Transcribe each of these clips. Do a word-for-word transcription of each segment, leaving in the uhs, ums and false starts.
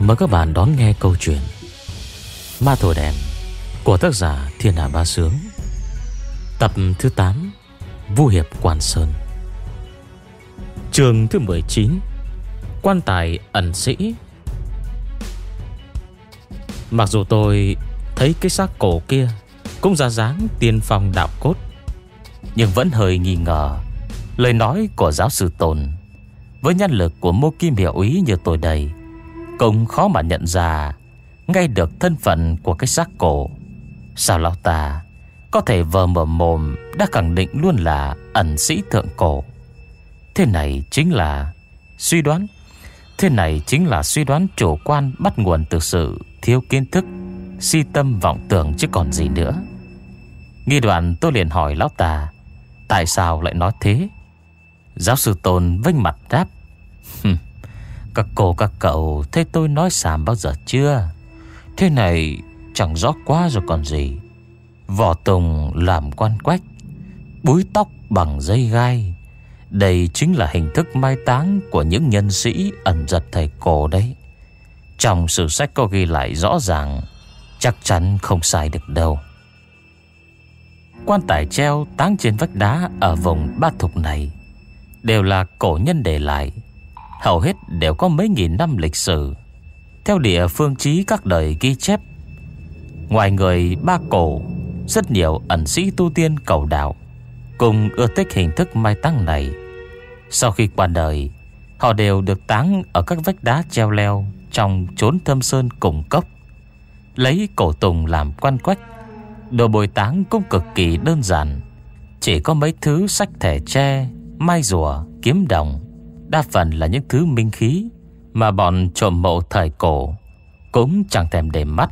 Mời các bạn đón nghe câu chuyện Ma Thổi Đèn của tác giả Thiên Hà Bá Sướng, tập thứ tám, Vu Hiệp Quan Sơn. Chương thứ mười chín, Quan tài ẩn sĩ. Mặc dù tôi thấy cái xác cổ kia cũng ra dáng tiên phong đạo cốt, nhưng vẫn hơi nghi ngờ lời nói của giáo sư Tôn. Với nhân lực của Mô Kim Hiệu Úy như tôi đây, cũng khó mà nhận ra ngay được thân phận của cái xác cổ. Sao lão ta có thể vờ mở mồm đã khẳng định luôn là ẩn sĩ thượng cổ? Thế này chính là suy đoán Thế này chính là suy đoán chủ quan, bắt nguồn từ sự thiếu kiến thức, si tâm vọng tưởng chứ còn gì nữa. Nghi đoạn tôi liền hỏi lão ta tại sao lại nói thế. Giáo sư Tôn vênh mặt đáp: Các cô các cậu thấy tôi nói xàm bao giờ chưa? Thế này chẳng rõ quá rồi còn gì. Vỏ tùng làm quan quách, búi tóc bằng dây gai, đây chính là hình thức mai táng của những nhân sĩ ẩn giật thời cổ đấy. Trong sử sách có ghi lại rõ ràng, chắc chắn không sai được đâu. Quan tài treo táng trên vách đá ở vùng Ba Thục này đều là cổ nhân để lại, hầu hết đều có mấy nghìn năm lịch sử. Theo địa phương chí các đời ghi chép, ngoài người Ba Cổ, rất nhiều ẩn sĩ tu tiên cầu đạo cùng ưa thích hình thức mai táng này. Sau khi qua đời, họ đều được táng ở các vách đá treo leo trong chốn thâm sơn cùng cốc, lấy cổ tùng làm quan quách. Đồ bồi táng cũng cực kỳ đơn giản, chỉ có mấy thứ sách thẻ tre, mai rùa, kiếm đồng, đa phần là những thứ minh khí mà bọn trộm mộ thời cổ cũng chẳng thèm để mắt.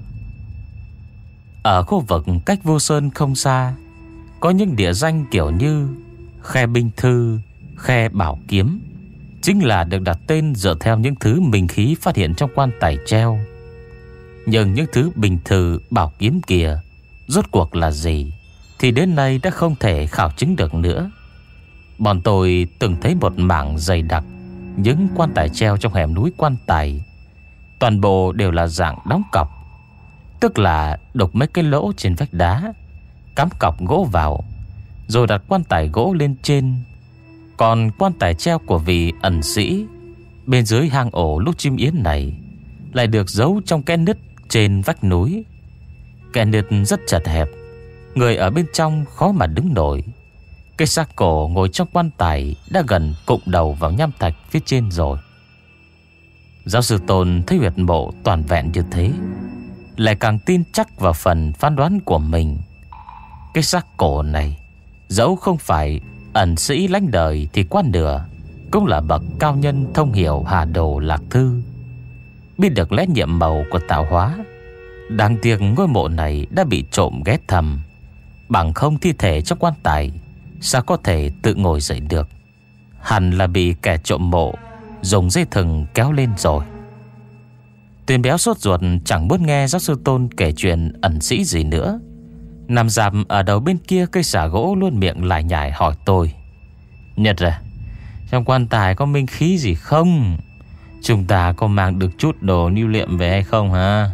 Ở khu vực cách Vô Sơn không xa, có những địa danh kiểu như Khe Binh Thư, Khe Bảo Kiếm, chính là được đặt tên dựa theo những thứ minh khí phát hiện trong quan tài treo. Nhưng những thứ bình thư bảo kiếm kia rốt cuộc là gì thì đến nay đã không thể khảo chứng được nữa. Bọn tôi từng thấy một mảng dày đặc những quan tài treo trong hẻm núi quan tài, toàn bộ đều là dạng đóng cọc, tức là đục mấy cái lỗ trên vách đá, cắm cọc gỗ vào, rồi đặt quan tài gỗ lên trên. Còn quan tài treo của vị ẩn sĩ bên dưới hang ổ lúc chim yến này lại được giấu trong kẽ nứt trên vách núi. Kẽ nứt rất chật hẹp, người ở bên trong khó mà đứng nổi. Cái xác cổ ngồi trong quan tài đã gần cụng đầu vào nham thạch phía trên rồi. Giáo sư Tôn thấy huyệt mộ toàn vẹn như thế, lại càng tin chắc vào phần phán đoán của mình. Cái xác cổ này dẫu không phải ẩn sĩ lánh đời thì qua nửa cũng là bậc cao nhân thông hiểu hà đồ lạc thư, biết được lẽ nhiệm màu của tạo hóa. Đáng tiếc ngôi mộ này đã bị trộm ghé thăm, bằng không thi thể trong quan tài sao có thể tự ngồi dậy được. Hẳn là bị kẻ trộm mộ dùng dây thừng kéo lên rồi. Tuyền béo sốt ruột chẳng muốn nghe giáo sư Tôn kể chuyện ẩn sĩ gì nữa. Nằm dạp ở đầu bên kia cây xả gỗ luôn miệng lại nhải hỏi tôi: Nhật à, trong quan tài có minh khí gì không? Chúng ta có mang được chút đồ lưu niệm về hay không hả?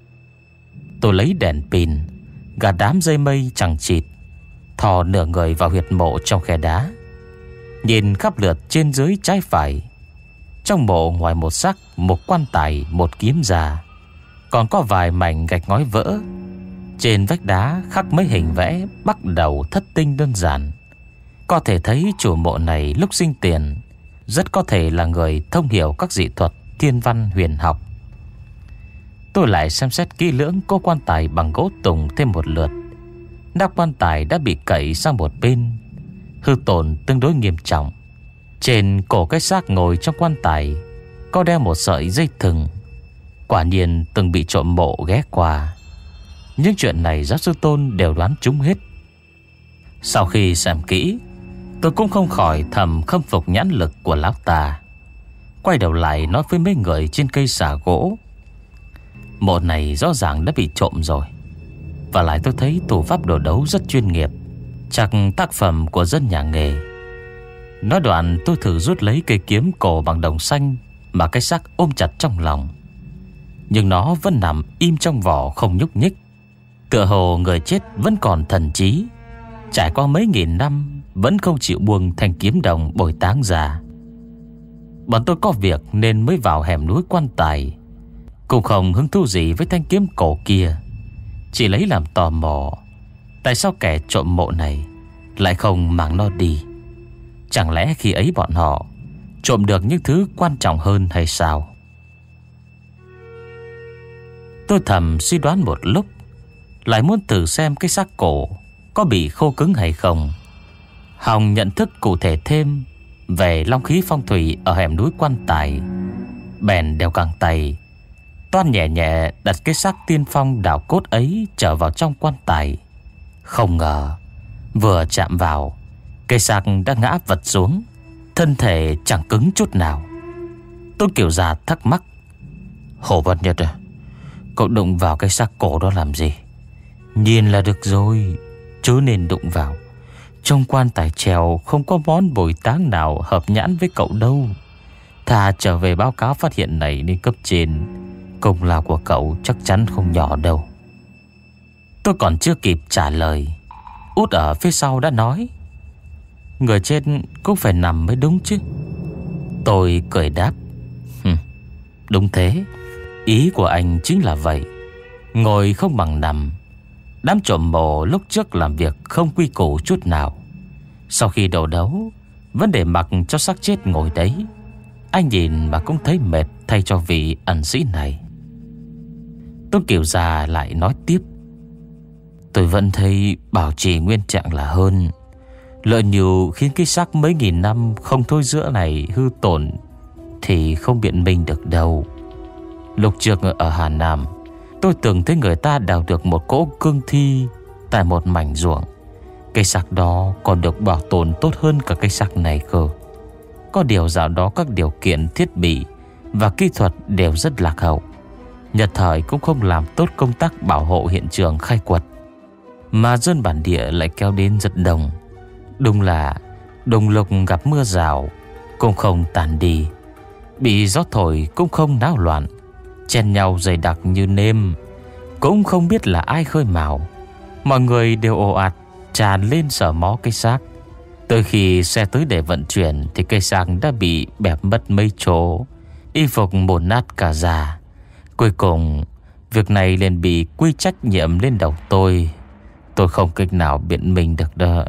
Tôi lấy đèn pin, gạt đám dây mây chẳng chịt, thò nửa người vào huyệt mộ trong khe đá, nhìn khắp lượt trên dưới trái phải. Trong mộ ngoài một xác, một quan tài, một kiếm già, còn có vài mảnh gạch ngói vỡ. Trên vách đá khắc mấy hình vẽ bắt đầu thất tinh đơn giản. Có thể thấy chủ mộ này lúc sinh tiền rất có thể là người thông hiểu các dị thuật thiên văn huyền học. Tôi lại xem xét kỹ lưỡng cô quan tài bằng gỗ tùng thêm một lượt. Nắp quan tài đã bị cậy sang một bên, hư tổn tương đối nghiêm trọng. Trên cổ cái xác ngồi trong quan tài có đeo một sợi dây thừng, quả nhiên từng bị trộm mộ ghé qua. Những chuyện này giáo sư Tôn đều đoán trúng hết. Sau khi xem kỹ, tôi cũng không khỏi thầm khâm phục nhãn lực của lão ta. Quay đầu lại nói với mấy người trên cây xả gỗ: Mộ này rõ ràng đã bị trộm rồi, và lại tôi thấy thủ pháp đồ đấu rất chuyên nghiệp, chắc tác phẩm của dân nhà nghề. Nói đoạn tôi thử rút lấy cây kiếm cổ bằng đồng xanh mà cái xác ôm chặt trong lòng. nhưng nó vẫn nằm im trong vỏ không nhúc nhích, tựa hồ người chết vẫn còn thần trí, trải qua mấy nghìn năm vẫn không chịu buông thanh kiếm đồng bồi táng ra. Bọn tôi có việc nên mới vào hẻm núi quan tài, cũng không hứng thú gì với thanh kiếm cổ kia, chỉ lấy làm tò mò tại sao kẻ trộm mộ này lại không mang nó đi. Chẳng lẽ khi ấy bọn họ trộm được những thứ quan trọng hơn hay sao? Tôi thầm suy đoán một lúc, lại muốn thử xem cái xác cổ có bị khô cứng hay không, hòng nhận thức cụ thể thêm về long khí phong thủy ở hẻm núi quan tài. Bèn đeo găng tay, toan nhẹ nhẹ đặt cái xác tiên phong đào cốt ấy trở vào trong quan tài. Không ngờ vừa chạm vào, cây xác đã ngã vật xuống, thân thể chẳng cứng chút nào. Tôn Kiều Gia thắc mắc: Hồ Văn Nhật à, cậu đụng vào cái xác cổ đó làm gì? Nhìn là được rồi, chứ nên đụng vào. Trong quan tài treo không có món bồi táng nào hợp nhãn với cậu đâu. Thà trở về báo cáo phát hiện này lên cấp trên, công lao của cậu chắc chắn không nhỏ đâu. Tôi còn chưa kịp trả lời, Út ở phía sau đã nói: Người chết cũng phải nằm mới đúng chứ. Tôi cười đáp: Đúng thế, ý của anh chính là vậy. Ngồi không bằng nằm. Đám trộm mộ lúc trước làm việc không quy củ chút nào, sau khi đổ đấu vẫn để mặc cho xác chết ngồi đấy. Anh nhìn mà cũng thấy mệt thay cho vị ẩn sĩ này. Tôn Kiều Gia lại nói tiếp: Tôi vẫn thấy bảo trì nguyên trạng là hơn. Lỡ nhiều khiến cái xác mấy nghìn năm không thôi giữa này hư tổn thì không biện minh được đâu. Lúc trước ở Hà Nam, tôi từng thấy người ta đào được một cỗ cương thi tại một mảnh ruộng. Cây xác đó còn được bảo tồn tốt hơn cả cây xác này cơ. Có điều dạo đó các điều kiện thiết bị và kỹ thuật đều rất lạc hậu. Nhật thời cũng không làm tốt công tác bảo hộ hiện trường khai quật, mà dân bản địa lại kéo đến rất đông. Đúng là đồng lục gặp mưa rào cũng không tàn đi, bị gió thổi cũng không náo loạn, chen nhau dày đặc như nêm. Cũng không biết là ai khơi mào, mọi người đều ồ ạt tràn lên sờ mó cây xác. Tới khi xe tới để vận chuyển thì cây xác đã bị bẹp mất mấy chỗ, y phục mồn nát cả da. Cuối cùng việc này liền bị quy trách nhiệm lên đầu tôi. Tôi không cách nào biện minh được đó.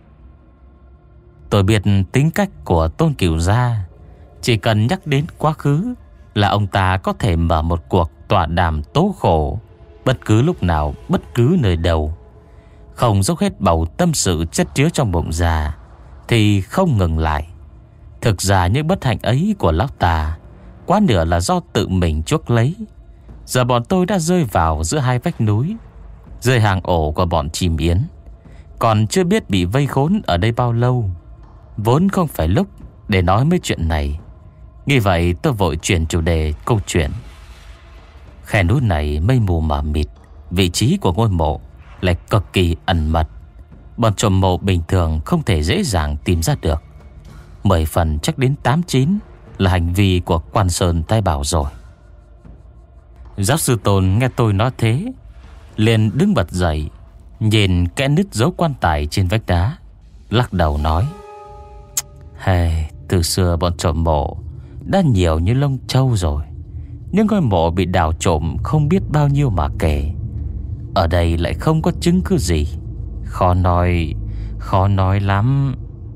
Tôi biết tính cách của Tôn Kiều Gia, chỉ cần nhắc đến quá khứ là ông ta có thể mở một cuộc tọa đàm tố khổ bất cứ lúc nào, bất cứ nơi đâu. Không dốc hết bầu tâm sự chất chứa trong bụng già thì không ngừng lại. Thực ra những bất hạnh ấy của lão ta quá nửa là do tự mình chuốc lấy. Giờ bọn tôi đã rơi vào giữa hai vách núi, rơi hàng ổ của bọn chim yến, còn chưa biết bị vây khốn ở đây bao lâu. Vốn không phải lúc để nói mấy chuyện này. Nghĩ vậy tôi vội chuyển chủ đề câu chuyện. Khe núi này mây mù mờ mịt, vị trí của ngôi mộ lại cực kỳ ẩn mật. Bọn trộm mộ bình thường không thể dễ dàng tìm ra được. Mười phần chắc đến tám chín là hành vi của Quan Sơn Tai Bảo rồi. Giáo sư Tôn nghe tôi nói thế, liền đứng bật dậy, nhìn kẽ nứt dấu quan tài trên vách đá, lắc đầu nói: Hey, từ xưa bọn trộm mộ đã nhiều như lông trâu rồi. Những ngôi mộ bị đào trộm không biết bao nhiêu mà kể. Ở đây lại không có chứng cứ gì. Khó nói, khó nói lắm.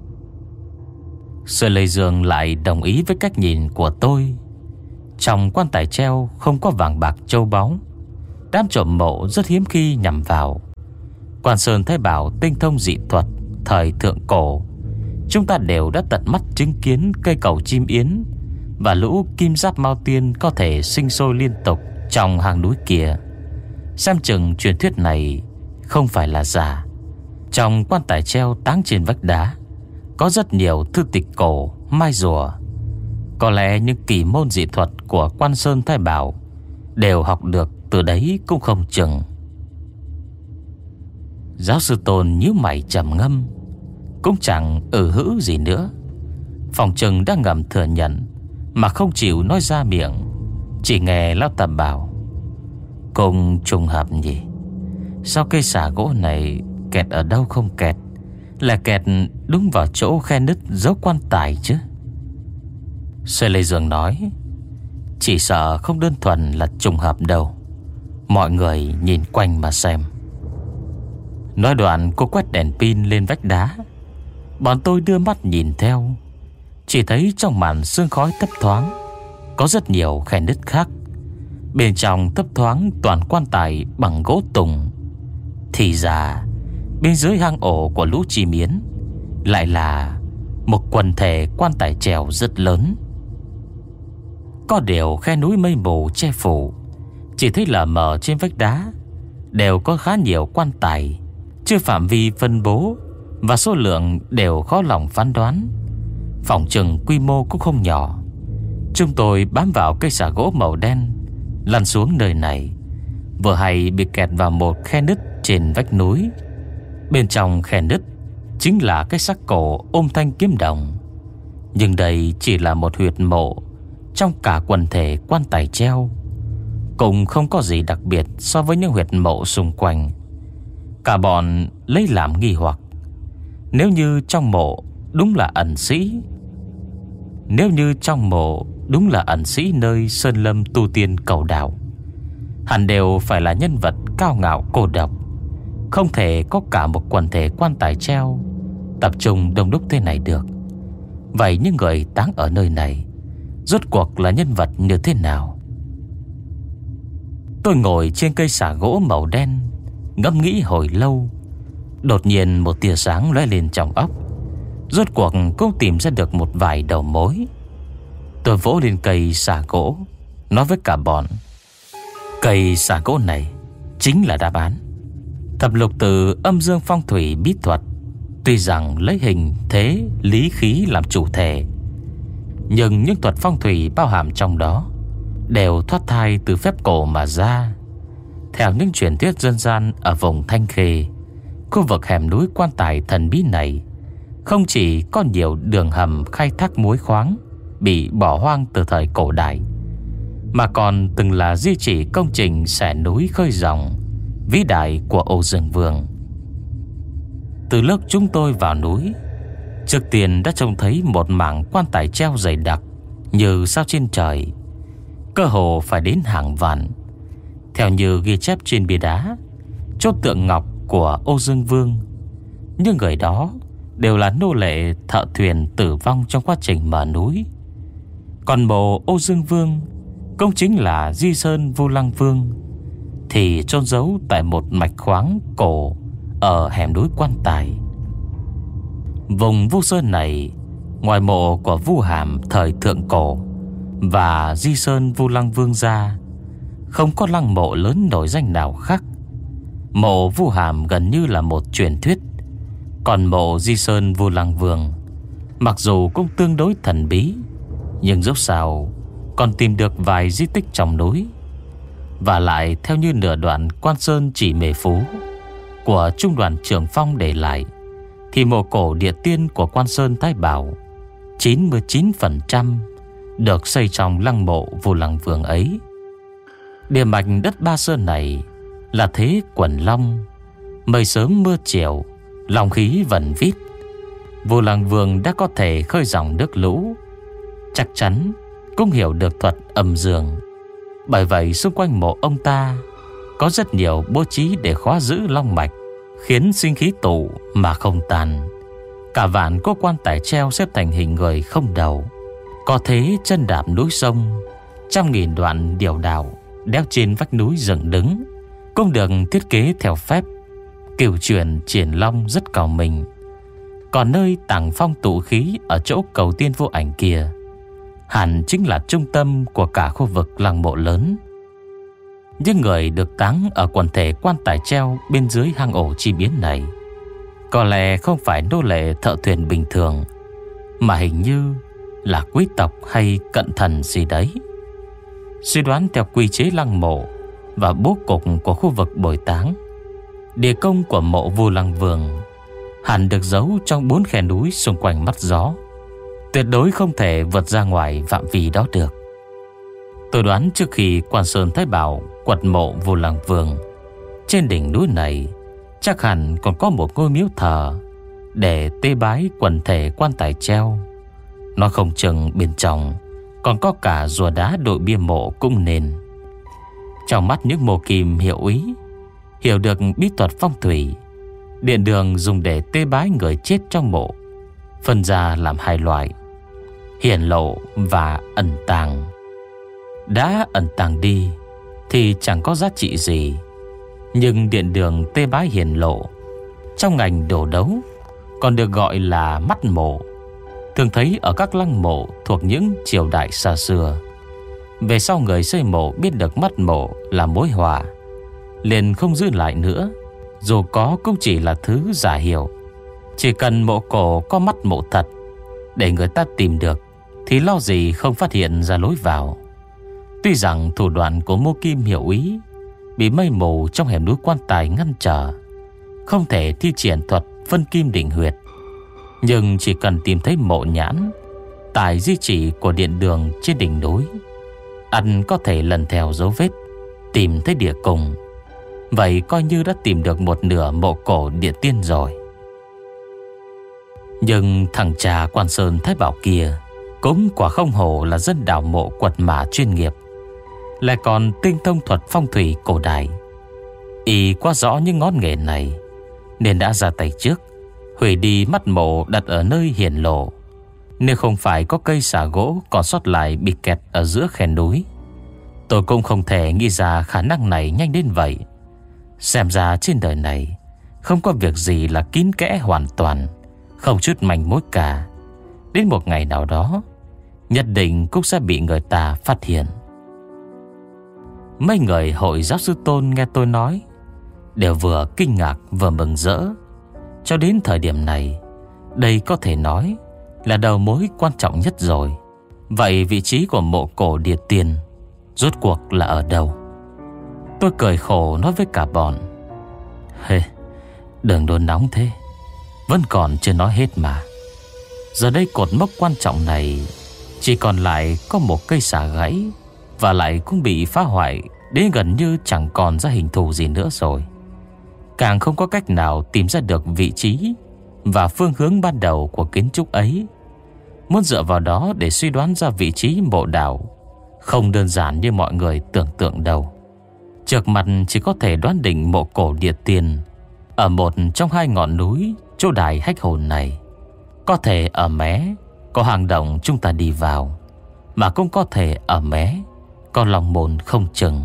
Sở Lê Dương lại đồng ý với cách nhìn của tôi. Trong quan tài treo không có vàng bạc châu báu, đám trộm mộ rất hiếm khi nhằm vào. Quan Sơn Tai Bảo tinh thông dị thuật thời thượng cổ. Chúng ta đều đã tận mắt chứng kiến cây cầu chim yến và lũ kim giáp mao tiên có thể sinh sôi liên tục trong hang núi kia. Xem chừng truyền thuyết này không phải là giả. Trong quan tài treo táng trên vách đá có rất nhiều thư tịch cổ, mai rùa. Có lẽ những kỳ môn dị thuật của Quan Sơn Tai Bảo đều học được từ đấy cũng không chừng. Giáo sư Tôn nhíu mày trầm ngâm, cũng chẳng ừ hữ gì nữa. Phòng trừng đã ngầm thừa nhận mà không chịu nói ra miệng. Chỉ nghe lão ta bảo: Cùng trùng hợp nhỉ? Sao cây xà gỗ này kẹt ở đâu không kẹt, là kẹt đúng vào chỗ khe nứt dấu quan tài chứ? Sê Lê Dương nói, chỉ sợ không đơn thuần là trùng hợp đâu. Mọi người nhìn quanh mà xem. Nói đoạn cô quét đèn pin lên vách đá. Bọn tôi đưa mắt nhìn theo. Chỉ thấy trong màn sương khói thấp thoáng có rất nhiều khe nứt khác. Bên trong thấp thoáng toàn quan tài bằng gỗ tùng. Thì ra bên dưới hang ổ của lũ chim yến lại là một quần thể quan tài treo rất lớn. Có điều khe núi mây mù che phủ, chỉ thấy lờ mờ trên vách đá đều có khá nhiều quan tài, chưa phạm vi phân bố và số lượng đều khó lòng phán đoán. Phòng chừng quy mô cũng không nhỏ. Chúng tôi bám vào cây xà gỗ màu đen lăn xuống nơi này, vừa hay bị kẹt vào một khe nứt trên vách núi. Bên trong khe nứt chính là cái xác cổ ôm thanh kiếm đồng. Nhưng đây chỉ là một huyệt mộ trong cả quần thể quan tài treo, cũng không có gì đặc biệt so với những huyệt mộ xung quanh. Cả bọn lấy làm nghi hoặc. Nếu như trong mộ đúng là ẩn sĩ Nếu như trong mộ đúng là ẩn sĩ nơi sơn lâm tu tiên cầu đạo, hẳn đều phải là nhân vật cao ngạo cô độc, không thể có cả một quần thể quan tài treo tập trung đông đúc thế này được. Vậy những người táng ở nơi này rốt cuộc là nhân vật như thế nào? Tôi ngồi trên cây xà gỗ màu đen ngẫm nghĩ hồi lâu. Đột nhiên một tia sáng lóe lên trong óc. Rốt cuộc cũng tìm ra được một vài đầu mối. Tôi vỗ lên cây xà gỗ, nói với cả bọn, cây xà gỗ này chính là đáp án. Thập lục từ âm dương phong thủy bí thuật tuy rằng lấy hình thế lý khí làm chủ thể, nhưng những thuật phong thủy bao hàm trong đó đều thoát thai từ phép cổ mà ra. Theo những truyền thuyết dân gian ở vùng Thanh Khê, khu vực hẻm núi quan tài thần bí này không chỉ có nhiều đường hầm khai thác muối khoáng bị bỏ hoang từ thời cổ đại, mà còn từng là di chỉ công trình xẻ núi khơi dòng vĩ đại của Âu Dương Vương. Từ lúc chúng tôi vào núi, trước tiên đã trông thấy một mảng quan tài treo dày đặc như sao trên trời, cơ hồ phải đến hàng vạn. Theo như ghi chép trên bia đá, chốt tượng ngọc của Âu Dương Vương, những người đó đều là nô lệ thợ thuyền tử vong trong quá trình mở núi. Còn mộ Âu Dương Vương cũng chính là Di Sơn Vu Lăng Vương thì chôn giấu tại một mạch khoáng cổ ở hẻm núi quan tài. Vùng Vu Sơn này, ngoài mộ của Vu Hàm thời thượng cổ và Di Sơn Vu Lăng Vương ra, không có lăng mộ lớn nổi danh nào khác. Mộ Vu Hàm gần như là một truyền thuyết, còn mộ Di Sơn Vu Lăng Vương mặc dù cũng tương đối thần bí, nhưng dẫu sao còn tìm được vài di tích trong núi. Và lại theo như nửa đoạn Quan Sơn Chỉ Mề Phú của Trung đoàn Trường Phong để lại, thì mộ cổ địa tiên của Quan Sơn Thái Bảo chín mươi chín phần trăm được xây trong lăng mộ Vu Lăng Vương ấy. Địa mạch đất Ba Sơn này là thế quần long, mây sớm mưa chiều, lòng khí vẩn vít. Vu Lăng Vương đã có thể khơi dòng nước lũ, chắc chắn cũng hiểu được thuật âm dương. Bởi vậy xung quanh mộ ông ta có rất nhiều bố trí để khóa giữ long mạch, khiến sinh khí tụ mà không tàn. Cả vạn có quan tài treo xếp thành hình người không đầu, có thế chân đạp núi sông. Trăm nghìn đoạn điểu đảo đeo trên vách núi dựng đứng, cũng được thiết kế theo phép cửu truyền triển long rất cao mình. Còn nơi tàng phong tụ khí ở chỗ cầu tiên vô ảnh kia hẳn chính là trung tâm của cả khu vực lăng mộ lớn. Những người được táng ở quần thể quan tài treo bên dưới hang ổ chi biến này có lẽ không phải nô lệ thợ thuyền bình thường, mà hình như là quý tộc hay cận thần gì đấy. Suy đoán theo quy chế lăng mộ và bố cục của khu vực bồi táng, địa công của mộ Vu Lăng Vương hẳn được giấu trong bốn khe núi xung quanh mắt gió, tuyệt đối không thể vượt ra ngoài phạm vi đó được. Tôi đoán trước khi Quan Sơn Thái Bảo quật mộ Vô Lăng Vương, trên đỉnh núi này chắc hẳn còn có một ngôi miếu thờ để tế bái quần thể quan tài treo. Nó không chừng bên trong còn có cả rùa đá đội bia mộ cũng nên. Trong mắt những mộ kim hiệu ý, hiểu được bí thuật phong thủy, điện đường dùng để tế bái người chết trong mộ phân ra làm hai loại: hiển lộ và ẩn tàng. Đã ẩn tàng đi thì chẳng có giá trị gì, nhưng điện đường tế bái hiển lộ trong ngành đồ đấu còn được gọi là mắt mộ, thường thấy ở các lăng mộ thuộc những triều đại xa xưa. Về sau người xây mộ biết được mắt mộ là mối họa, liền không giữ lại nữa, dù có cũng chỉ là thứ giả hiệu. Chỉ cần mộ cổ có mắt mộ thật để người ta tìm được thì lo gì không phát hiện ra lối vào. Tuy rằng thủ đoạn của Mộ Kim hiệu ý bị mây mù trong hẻm núi quan tài ngăn trở, không thể thi triển thuật phân kim định huyệt, nhưng chỉ cần tìm thấy mộ nhãn tại di chỉ của điện đường trên đỉnh núi, ăn có thể lần theo dấu vết tìm thấy địa cung. Vậy coi như đã tìm được một nửa mộ cổ địa tiên rồi. Nhưng thằng cha Quan Sơn Thái Bảo kia cũng quả không hổ là dân đào mộ quật mã chuyên nghiệp, lại còn tinh thông thuật phong thủy cổ đại. Y quá rõ những ngón nghề này nên đã ra tay trước, hủy đi mắt mộ đặt ở nơi hiển lộ. Nếu không phải có cây xà gỗ còn sót lại bị kẹt ở giữa khe núi, tôi cũng không thể nghĩ ra khả năng này nhanh đến vậy. Xem ra trên đời này không có việc gì là kín kẽ hoàn toàn, không chút manh mối cả. Đến một ngày nào đó nhất định cũng sẽ bị người ta phát hiện. Mấy người hội giáo sư Tôn nghe tôi nói đều vừa kinh ngạc vừa mừng rỡ. Cho đến thời điểm này, đây có thể nói là đầu mối quan trọng nhất rồi. Vậy vị trí của mộ cổ địa tiên rốt cuộc là ở đâu? Tôi cười khổ nói với cả bọn: Hê, đừng đồn nóng thế, vẫn còn chưa nói hết mà. Giờ đây cột mốc quan trọng này chỉ còn lại có một cây xà gãy, và lại cũng bị phá hoại đến gần như chẳng còn ra hình thù gì nữa rồi. Càng không có cách nào tìm ra được vị trí và phương hướng ban đầu của kiến trúc ấy. Muốn dựa vào đó để suy đoán ra vị trí mộ đảo không đơn giản như mọi người tưởng tượng đâu. Trước mặt chỉ có thể đoán định mộ cổ địa tiên ở một trong hai ngọn núi chỗ đài hách hồn này. Có thể ở mé có hang động chúng ta đi vào, mà cũng có thể ở mé có lòng môn không chừng.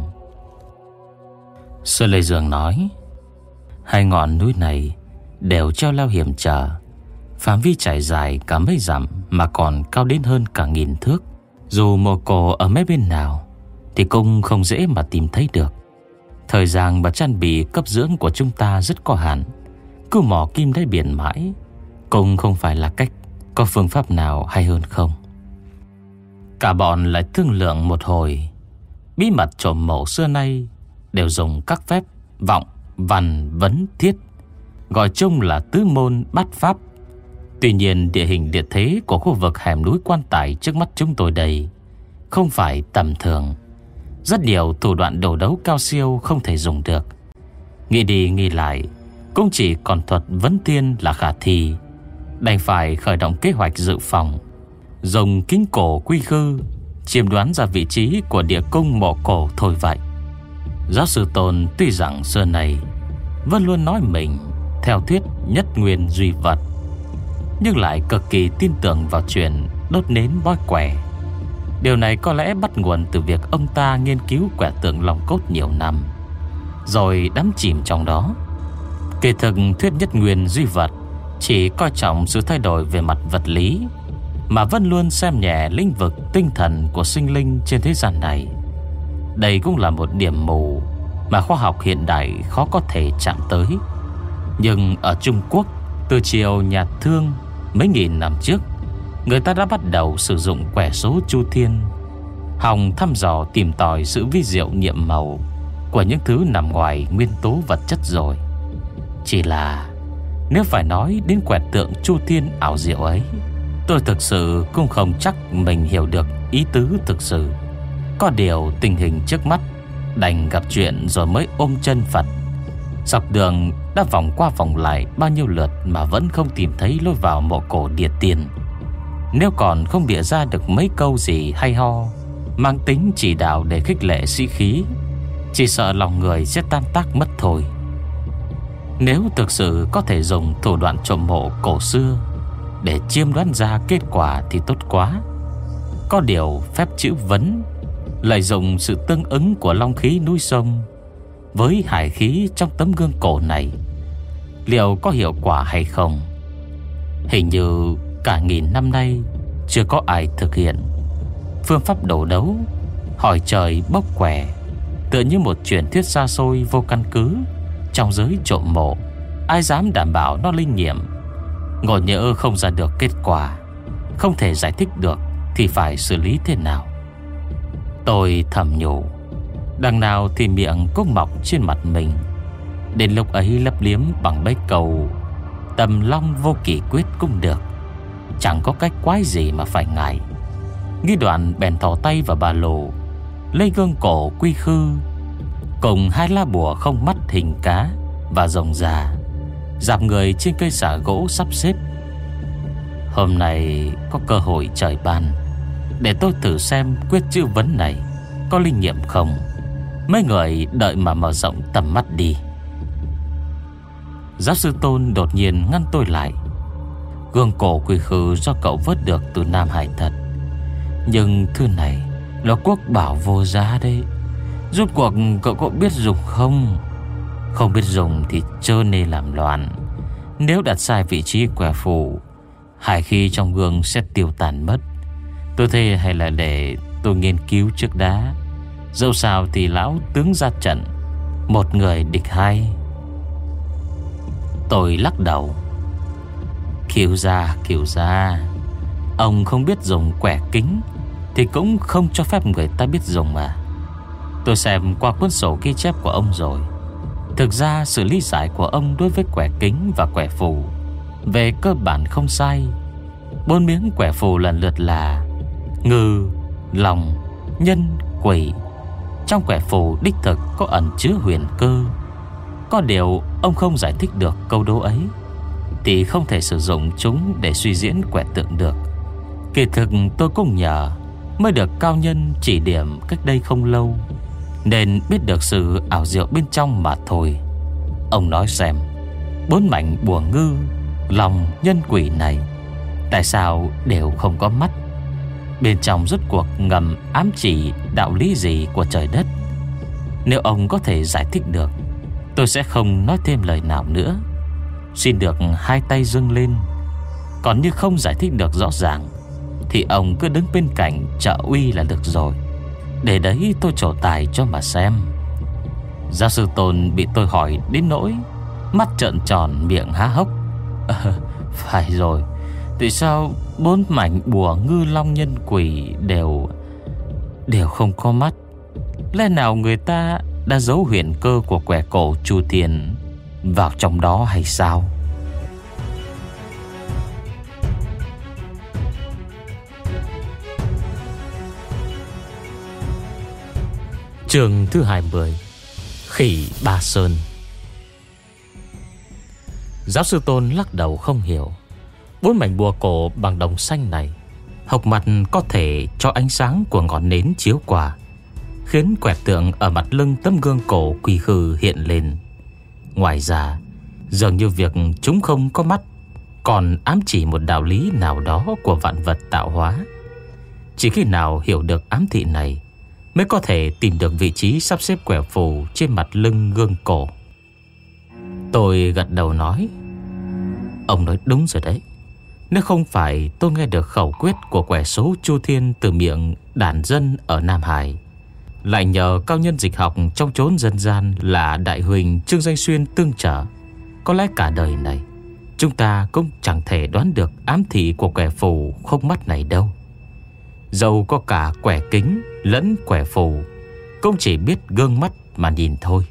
Sơ Lê Dương nói: Hai ngọn núi này đều treo leo hiểm trở, phạm vi trải dài cả mấy dặm mà còn cao đến hơn cả nghìn thước. Dù mộ cổ ở mấy bên nào thì cũng không dễ mà tìm thấy được. Thời gian và trang bị cấp dưỡng của chúng ta rất có hạn, cứ mò kim đáy biển mãi cũng không phải là cách. Có phương pháp nào hay hơn không? Cả bọn lại thương lượng một hồi. Bí mật trộm mộ xưa nay đều dùng các phép vọng, văn, vấn, thiết, gọi chung là tứ môn bát pháp. Tuy nhiên địa hình địa thế của khu vực hẻm núi quan tài trước mắt chúng tôi đây không phải tầm thường. Rất nhiều thủ đoạn đồ đấu cao siêu không thể dùng được. Nghĩ đi nghĩ lại cũng chỉ còn thuật vấn tiên là khả thi. Đành phải khởi động kế hoạch dự phòng, dùng kính cổ quy khư chiêm đoán ra vị trí của địa cung mộ cổ thôi vậy. Giáo sư Tôn tuy rằng xưa này vẫn luôn nói mình theo thuyết nhất nguyên duy vật, nhưng lại cực kỳ tin tưởng vào chuyện đốt nến bói quẻ. Điều này có lẽ bắt nguồn từ việc ông ta nghiên cứu quẻ tượng lòng cốt nhiều năm, rồi đắm chìm trong đó. Kỳ thực thuyết nhất nguyên duy vật chỉ coi trọng sự thay đổi về mặt vật lý, mà vẫn luôn xem nhẹ lĩnh vực tinh thần của sinh linh trên thế gian này. Đây cũng là một điểm mù mà khoa học hiện đại khó có thể chạm tới. Nhưng ở Trung Quốc, từ triều nhà Thương mấy nghìn năm trước, người ta đã bắt đầu sử dụng quẻ số chu thiên, hòng thăm dò tìm tòi sự vi diệu nhiệm màu của những thứ nằm ngoài nguyên tố vật chất rồi. Chỉ là nếu phải nói đến quẻ tượng chu thiên ảo diệu ấy, tôi thực sự cũng không chắc mình hiểu được ý tứ thực sự. Có điều tình hình trước mắt Đành gặp chuyện rồi mới ôm chân Phật. Dọc đường đã vòng qua vòng lại bao nhiêu lượt mà vẫn không tìm thấy lối vào mộ cổ địa tiền. Nếu còn không bịa ra được mấy câu gì hay ho mang tính chỉ đạo để khích lệ sĩ khí, chỉ sợ lòng người sẽ tan tác mất thôi. Nếu thực sự có thể dùng thủ đoạn trộm mộ cổ xưa để chiêm đoán ra kết quả thì tốt quá. Có điều phép chữ vấn lợi dụng sự tương ứng của long khí núi sông với hải khí trong tấm gương cổ này, liệu có hiệu quả hay không? Hình như cả nghìn năm nay chưa có ai thực hiện. Phương pháp đổ đấu, hỏi trời bốc quẻ, tựa như một truyền thuyết xa xôi vô căn cứ trong giới trộm mộ. Ai dám đảm bảo nó linh nghiệm? Ngộ nhỡ không ra được kết quả, không thể giải thích được thì phải xử lý thế nào? Tôi thầm nhủ, đằng nào thì miệng cũng mọc trên mặt mình. Đến lúc ấy lấp liếm bằng bấy cầu tầm long vô kỷ quyết cũng được, chẳng có cách quái gì mà phải ngại. Nghĩ đoạn bèn thò tay vào ba lô, lấy gương cổ quy khư cùng hai lá bùa không mắt hình cá và rồng già, dạp người trên cây xả gỗ sắp xếp. Hôm nay có cơ hội trời ban, để tôi thử xem quyết chữ vấn này có linh nghiệm không. Mấy người đợi mà mở rộng tầm mắt đi. Giáo sư Tôn đột nhiên ngăn tôi lại. Gương cổ quy khư do cậu vớt được từ Nam Hải thật, nhưng thứ này là quốc bảo vô giá đấy. Rốt cuộc cậu có biết dùng không? Không biết dùng thì chớ nên làm loạn. Nếu đặt sai vị trí quẻ phù, hải khí trong gương sẽ tiêu tàn mất. Tôi thấy hay là để tôi nghiên cứu trước đã. Dẫu sao thì lão tướng ra trận, một người địch hai. Tôi lắc đầu. Kiều gia, Kiều gia, ông không biết dùng quẻ kính thì cũng không cho phép người ta biết dùng mà. Tôi xem qua cuốn sổ ghi chép của ông rồi. Thực ra sự lý giải của ông đối với quẻ kính và quẻ phù về cơ bản không sai. Bốn miếng quẻ phù lần lượt là ngư, lòng, nhân, quỷ. Trong quẻ phù đích thực có ẩn chứa huyền cơ. Có điều ông không giải thích được câu đố ấy thì không thể sử dụng chúng để suy diễn quẻ tượng được. Kỳ thực tôi cũng nhờ mới được cao nhân chỉ điểm cách đây không lâu, nên biết được sự ảo diệu bên trong mà thôi. Ông nói xem, bốn mảnh bùa ngư, lòng, nhân, quỷ này tại sao đều không có mắt? Bên trong rốt cuộc ngầm ám chỉ đạo lý gì của trời đất? Nếu ông có thể giải thích được, tôi sẽ không nói thêm lời nào nữa, xin được hai tay dâng lên. Còn như không giải thích được rõ ràng thì ông cứ đứng bên cạnh trợ uy là được rồi. Để đấy tôi trổ tài cho mà xem. Giáo sư Tôn bị tôi hỏi đến nỗi mắt trợn tròn miệng há hốc. à, Phải rồi, tại sao bốn mảnh bùa ngư long nhân quỷ đều Đều không có mắt? Lẽ nào người ta đã giấu huyền cơ của quẻ cổ Chu Thiên vào trong đó hay sao? Chương thứ hai mươi, Khỉ Ba Sơn. Giáo sư Tôn lắc đầu không hiểu. Bốn mảnh bùa cổ bằng đồng xanh này, hộc mặt có thể cho ánh sáng của ngọn nến chiếu qua, khiến quẻ tượng ở mặt lưng tấm gương cổ quy khư hiện lên. Ngoài ra, dường như việc chúng không có mắt còn ám chỉ một đạo lý nào đó của vạn vật tạo hóa. Chỉ khi nào hiểu được ám thị này mới có thể tìm được vị trí sắp xếp quẻ phù trên mặt lưng gương cổ. Tôi gật đầu nói, ông nói đúng rồi đấy. Nếu không phải tôi nghe được khẩu quyết của quẻ số Chu Thiên từ miệng đàn dân ở Nam Hải, lại nhờ cao nhân dịch học trong chốn dân gian là đại huỳnh Trương Danh Xuyên tương trợ, có lẽ cả đời này chúng ta cũng chẳng thể đoán được ám thị của quẻ phù không mắt này đâu. Dẫu có cả quẻ kính lẫn quẻ phù, cũng chỉ biết gương mắt mà nhìn thôi.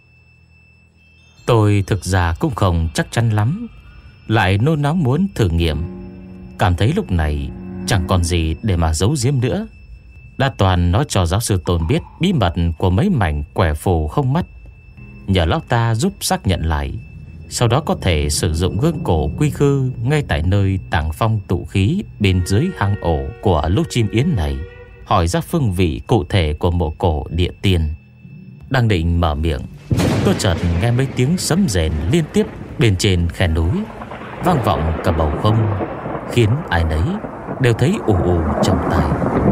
Tôi thực ra cũng không chắc chắn lắm, lại nôn nóng muốn thử nghiệm. Cảm thấy lúc này chẳng còn gì để mà giấu giếm nữa, đã toàn nói cho giáo sư Tôn biết bí mật của mấy mảnh quẻ phù không mắt, nhờ lão ta giúp xác nhận lại. Sau đó có thể sử dụng gương cổ quy khư ngay tại nơi tàng phong tụ khí bên dưới hang ổ của lũ chim yến này, hỏi ra phương vị cụ thể của mộ cổ địa tiên. Đang định mở miệng, tôi chợt nghe mấy tiếng sấm rền liên tiếp bên trên khe núi vang vọng cả bầu không, khiến ai nấy đều thấy ù ù trong tai.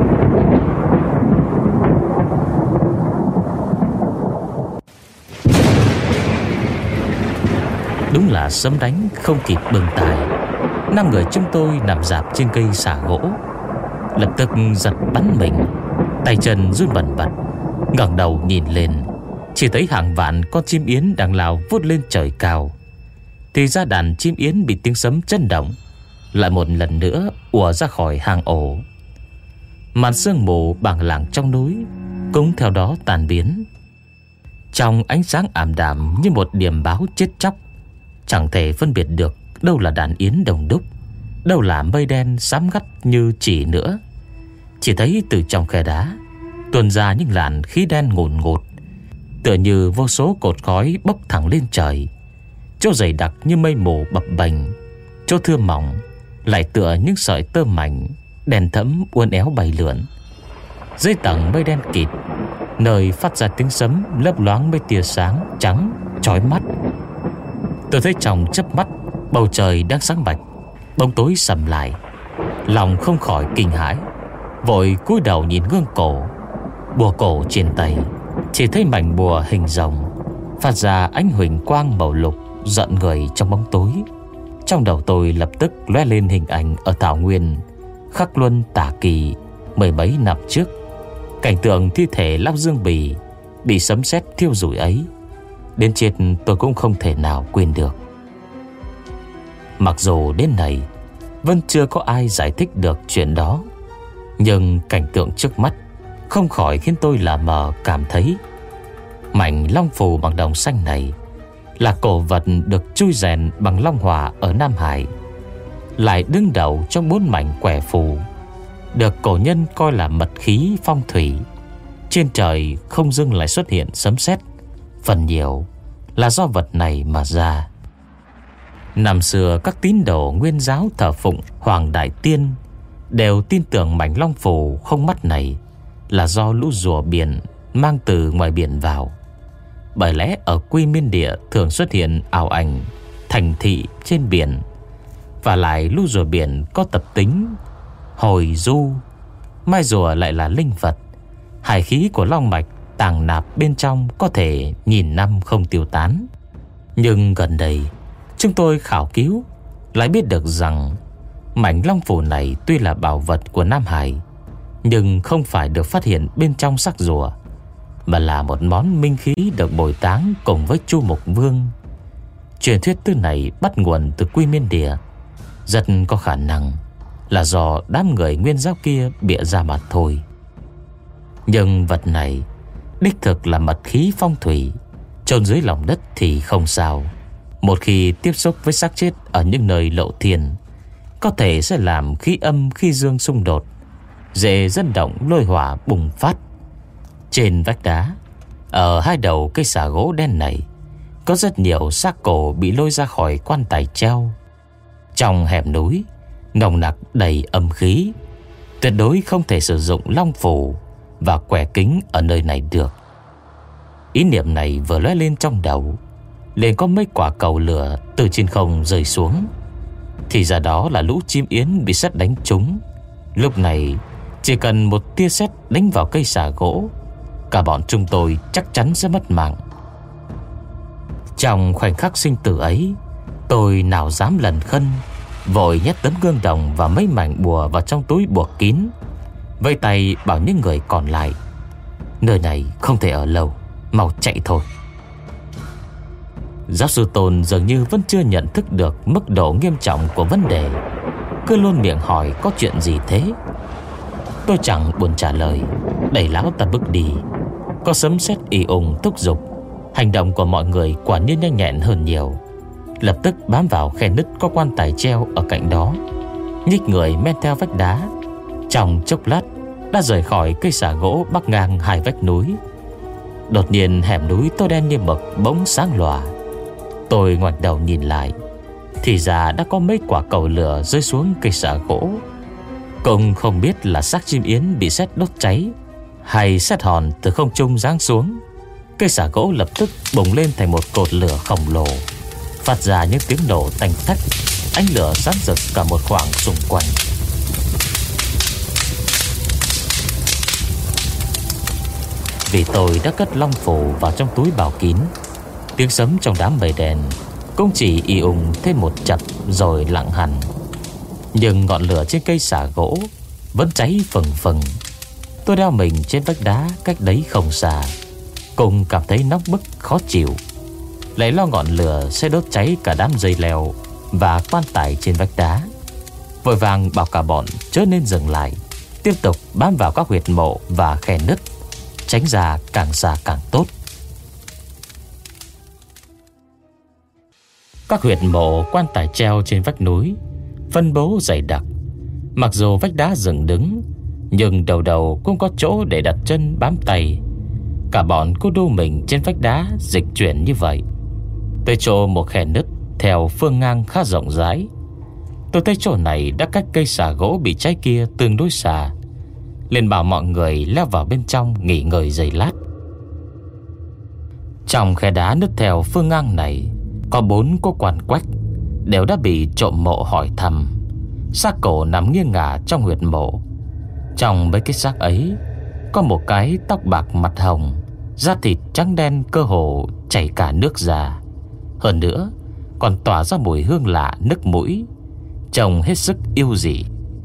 Đúng là sấm đánh không kịp bừng tài. Năm người chúng tôi nằm rạp trên cây xả gỗ, lập tức giật bắn mình, tay chân run bần bật. Ngẩng đầu nhìn lên, chỉ thấy hàng vạn con chim yến đang lao vút lên trời cao. Thì ra đàn chim yến bị tiếng sấm chấn động, lại một lần nữa ùa ra khỏi hang ổ. Màn sương mù bàng làng trong núi cũng theo đó tan biến. Trong ánh sáng ảm đạm như một điểm báo chết chóc, chẳng thể phân biệt được đâu là đàn yến đồng đúc, đâu là mây đen xám ngắt như chỉ nữa. Chỉ thấy từ trong khe đá tuôn ra những làn khí đen ngùn ngụt, tựa như vô số cột khói bốc thẳng lên trời. Chỗ dày đặc như mây mù bập bềnh, chỗ thưa mỏng lại tựa những sợi tơ mảnh đèn thẫm uốn éo bay lượn. Dưới tầng mây đen kịt, nơi phát ra tiếng sấm lấp loáng mấy tia sáng trắng chói mắt. Tôi thấy trong chớp mắt bầu trời đang sáng bạch, bóng tối sầm lại. Lòng không khỏi kinh hãi, vội cúi đầu nhìn gương cổ. Bùa cổ trên tay chỉ thấy mảnh bùa hình rồng phát ra ánh huỳnh quang màu lục giận người trong bóng tối. Trong đầu tôi lập tức lóe lên hình ảnh ở thảo nguyên Khắc Luân Tả Kỳ mười mấy năm trước. Cảnh tượng thi thể Lão Dương Bì bị sấm sét thiêu rụi ấy, đến chết tôi cũng không thể nào quên được. Mặc dù đến nay vẫn chưa có ai giải thích được chuyện đó, nhưng cảnh tượng trước mắt không khỏi khiến tôi lờ mờ cảm thấy mảnh long phù bằng đồng xanh này là cổ vật được chui rèn bằng long hỏa ở Nam Hải, lại đứng đầu trong bốn mảnh quẻ phù được cổ nhân coi là mật khí phong thủy. Trên trời không dưng lại xuất hiện sấm sét, phần nhiều là do vật này mà ra. Năm xưa các tín đồ Nguyên giáo thờ phụng Hoàng Đại Tiên đều tin tưởng mảnh long phù không mắt này là do lũ rùa biển mang từ ngoài biển vào. Bởi lẽ ở Quy Miên Địa thường xuất hiện ảo ảnh thành thị trên biển, và lại lũ rùa biển có tập tính hồi du, mai rùa lại là linh vật, hải khí của long mạch tàng nạp bên trong có thể nghìn năm không tiêu tán. Nhưng gần đây chúng tôi khảo cứu lại biết được rằng mảnh long phù này tuy là bảo vật của Nam Hải, nhưng không phải được phát hiện bên trong xác rùa, mà là một món minh khí được bồi táng cùng với Chu Mục Vương. Truyền thuyết tư này bắt nguồn từ Quy Miên Địa, rất có khả năng là do đám người Nguyên giáo kia bịa ra mà thôi. Nhưng vật này đích thực là mật khí phong thủy, chôn dưới lòng đất thì không sao. Một khi tiếp xúc với xác chết ở những nơi lộ thiên, có thể sẽ làm khí âm khí dương xung đột, dễ dẫn động lôi hỏa bùng phát. Trên vách đá, ở hai đầu cây xà gỗ đen này, có rất nhiều xác cổ bị lôi ra khỏi quan tài treo. Trong hẻm núi nồng nặc đầy âm khí, tuyệt đối không thể sử dụng long phù và quẻ kính ở nơi này được. Ý niệm này vừa lóe lên trong đầu, liền có mấy quả cầu lửa từ trên không rơi xuống. Thì ra đó là lũ chim yến bị sét đánh trúng. Lúc này chỉ cần một tia sét đánh vào cây xà gỗ, cả bọn chúng tôi chắc chắn sẽ mất mạng. Trong khoảnh khắc sinh tử ấy, tôi nào dám lẩn khân, vội nhét tấm gương đồng và mấy mảnh bùa vào trong túi buộc kín, vây tay bảo những người còn lại: nơi này không thể ở lâu, mau chạy thôi. Giáo sư Tôn dường như vẫn chưa nhận thức được mức độ nghiêm trọng của vấn đề, cứ luôn miệng hỏi có chuyện gì thế. Tôi chẳng buồn trả lời, đẩy lão ta bước đi. Có sấm sét ì ùng thúc giục, hành động của mọi người quả nhiên nhanh nhẹn hơn nhiều. Lập tức bám vào khe nứt có quan tài treo ở cạnh đó, nhích người men theo vách đá. Trong chốc lát đã rời khỏi cây xà gỗ bắc ngang hai vách núi. Đột nhiên hẻm núi tối đen như mực bỗng sáng lòa. Tôi ngoảnh đầu nhìn lại, thì ra đã có mấy quả cầu lửa rơi xuống cây xà gỗ. Cũng không biết là xác chim yến bị sét đốt cháy hay sét hòn từ không trung giáng xuống. Cây xà gỗ lập tức bùng lên thành một cột lửa khổng lồ, phát ra những tiếng nổ tanh tách. Ánh lửa sáng rực cả một khoảng xung quanh. Vì tôi đã cất long phù vào trong túi bảo kín, tiếng sấm trong đám mây đèn cũng chỉ y ùng thêm một chập rồi lặng hẳn. Nhưng ngọn lửa trên cây xà gỗ vẫn cháy phừng phừng. Tôi đeo mình trên vách đá cách đấy không xa, cùng cảm thấy nóng bức khó chịu, lại lo ngọn lửa sẽ đốt cháy cả đám dây leo và quan tài trên vách đá. Vội vàng bảo cả bọn chớ nên dừng lại, tiếp tục bám vào các huyệt mộ và khe nứt, tránh ra càng xa càng tốt. Các huyệt mộ quan tài treo trên vách núi phân bố dày đặc. Mặc dù vách đá dựng đứng, nhưng đầu đầu cũng có chỗ để đặt chân bám tay. Cả bọn cứ đu mình trên vách đá dịch chuyển như vậy, tới chỗ một khe nứt theo phương ngang khá rộng rãi. Tôi thấy chỗ này đã cách cây xà gỗ bị cháy kia tương đối xa, liền bảo mọi người leo vào bên trong nghỉ ngơi giây lát. Trong khe đá nứt theo phương ngang này có bốn cô quan quách, đều đã bị trộm mộ hỏi thăm. Xác cổ nằm nghiêng ngả trong huyệt mộ. Trong mấy cái xác ấy có một cái tóc bạc mặt hồng, da thịt trắng đen cơ hồ chảy cả nước ra. Hơn nữa còn tỏa ra mùi hương lạ nức mũi, trông hết sức yêu dị.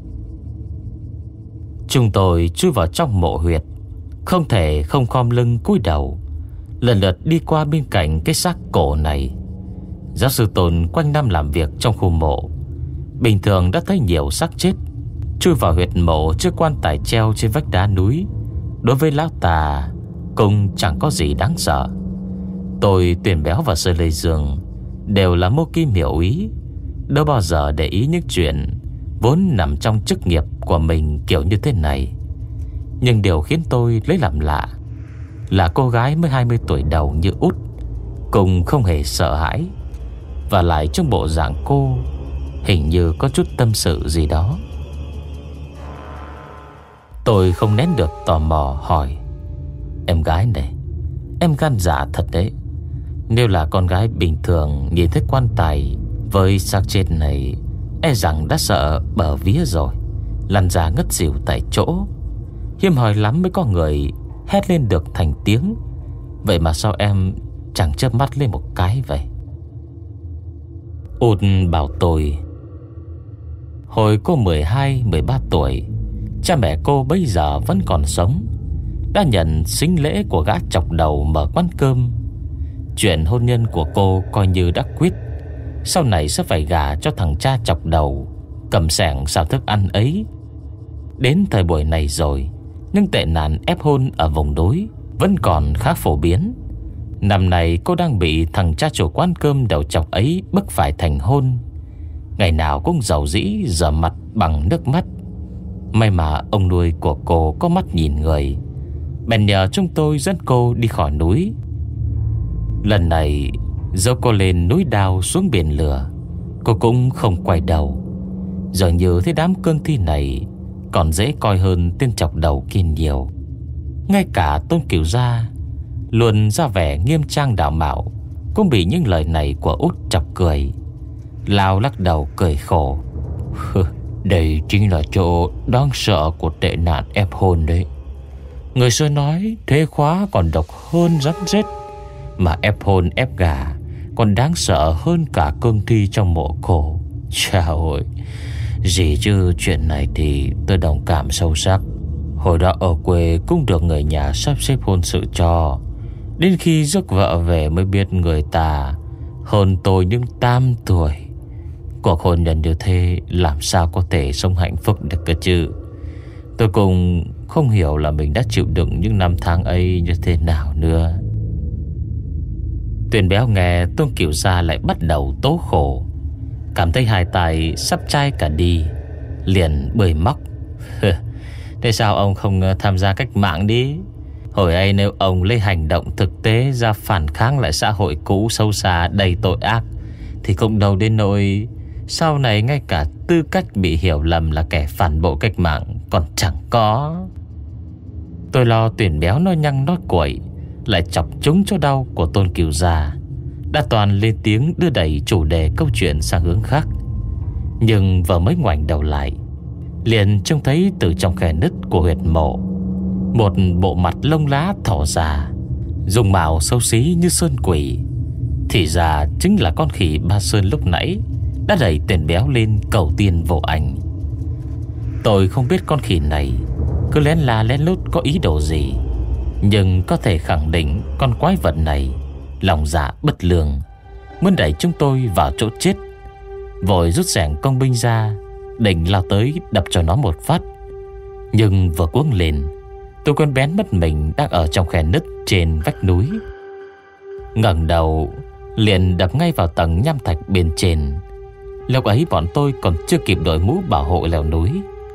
Chúng tôi chui vào trong mộ huyệt, không thể không khom lưng cúi đầu, lần lượt đi qua bên cạnh cái xác cổ này. Giáo sư Tôn quanh năm làm việc trong khu mộ, bình thường đã thấy nhiều xác chết. Chui vào huyệt mộ trước quan tài treo trên vách đá núi, đối với lão tà cũng chẳng có gì đáng sợ. Tôi, Tuyền Béo và Sơ Lê Dương đều là mô kim hiểu ý, đâu bao giờ để ý những chuyện vốn nằm trong chức nghiệp của mình kiểu như thế này. Nhưng điều khiến tôi lấy làm lạ là cô gái mới hai mươi tuổi đầu như Út cũng không hề sợ hãi, và lại trong bộ dạng cô hình như có chút tâm sự gì đó. Tôi không nén được tò mò hỏi: "Em gái này, em gan dạ thật đấy. Nếu là con gái bình thường nhìn thấy quan tài với xác chết này, e rằng đã sợ bở vía rồi, lăn ra ngất xỉu tại chỗ. Hiếm hoi lắm mới có người hét lên được thành tiếng. Vậy mà sao em chẳng chớp mắt lên một cái vậy?" Út bảo tôi hồi cô mười hai mười ba tuổi, cha mẹ cô bây giờ vẫn còn sống, đã nhận sính lễ của gã chọc đầu mở quán cơm. Chuyện hôn nhân của cô coi như đã quyết, sau này sẽ phải gả cho thằng cha chọc đầu cầm xẻng xào thức ăn ấy. Đến thời buổi này rồi, nhưng tệ nạn ép hôn ở vùng núi vẫn còn khá phổ biến. Năm nay cô đang bị thằng cha chủ quán cơm đầu chọc ấy bức phải thành hôn, ngày nào cũng rầu rĩ rửa mặt bằng nước mắt. May mà ông nuôi của cô có mắt nhìn người, bèn nhờ chúng tôi dẫn cô đi khỏi núi. Lần này dẫu cô lên núi đao xuống biển lửa, cô cũng không quay đầu. Dường như thấy đám cương thi này còn dễ coi hơn tên chọc đầu kia nhiều. Ngay cả Tôn Cửu Gia luôn ra vẻ nghiêm trang đạo mạo cũng bị những lời này của Út chọc cười. Lao lắc đầu cười khổ: "Đây chính là chỗ đáng sợ của tệ nạn ép hôn đấy. Người xưa nói thế khóa còn độc hơn rắn rết, mà ép hôn ép gà còn đáng sợ hơn cả cương thi trong mộ cổ. Chào ơi, gì chứ chuyện này thì tôi đồng cảm sâu sắc. Hồi đó ở quê cũng được người nhà sắp xếp hôn sự cho, đến khi rước vợ về mới biết người ta hơn tôi những tám tuổi. Cuộc hôn nhân như thế làm sao có thể sống hạnh phúc được cơ chứ. Tôi cũng không hiểu là mình đã chịu đựng những năm tháng ấy như thế nào nữa." Tuyền Béo nghe Tôn Cửu Gia lại bắt đầu tố khổ, cảm thấy hai tay sắp chai cả đi, liền bơi móc: Thế sao ông không tham gia cách mạng đi? Hồi ấy nếu ông lấy hành động thực tế ra phản kháng lại xã hội cũ sâu xa đầy tội ác, thì cũng đâu đến nỗi sau này ngay cả tư cách bị hiểu lầm là kẻ phản bội cách mạng còn chẳng có. Tôi lo Tuyển Béo nói nhăng nói cuội lại chọc trúng chỗ đau của Tôn Cửu Gia, đã toàn lên tiếng đưa đẩy chủ đề câu chuyện sang hướng khác. Nhưng vừa mới ngoảnh đầu lại, liền trông thấy từ trong khe nứt của huyệt mộ một bộ mặt lông lá thỏ già, dùng mạo xấu xí như sơn quỷ. Thì ra chính là con khỉ Ba Sơn lúc nãy đã đẩy Tuyển Béo lên cầu tiên vô ảnh. Tôi không biết con khỉ này cứ lén la lén lút có ý đồ gì, nhưng có thể khẳng định con quái vật này lòng dạ bất lương, muốn đẩy chúng tôi vào chỗ chết. Vội rút xẻng công binh ra, định lao tới đập cho nó một phát. Nhưng vừa cuống lên, tôi quên bén mất mình đang ở trong khe nứt trên vách núi. Ngẩng đầu liền đập ngay vào tầng nham thạch bên trên. Lúc ấy bọn tôi còn chưa kịp đội mũ bảo hộ leo núi.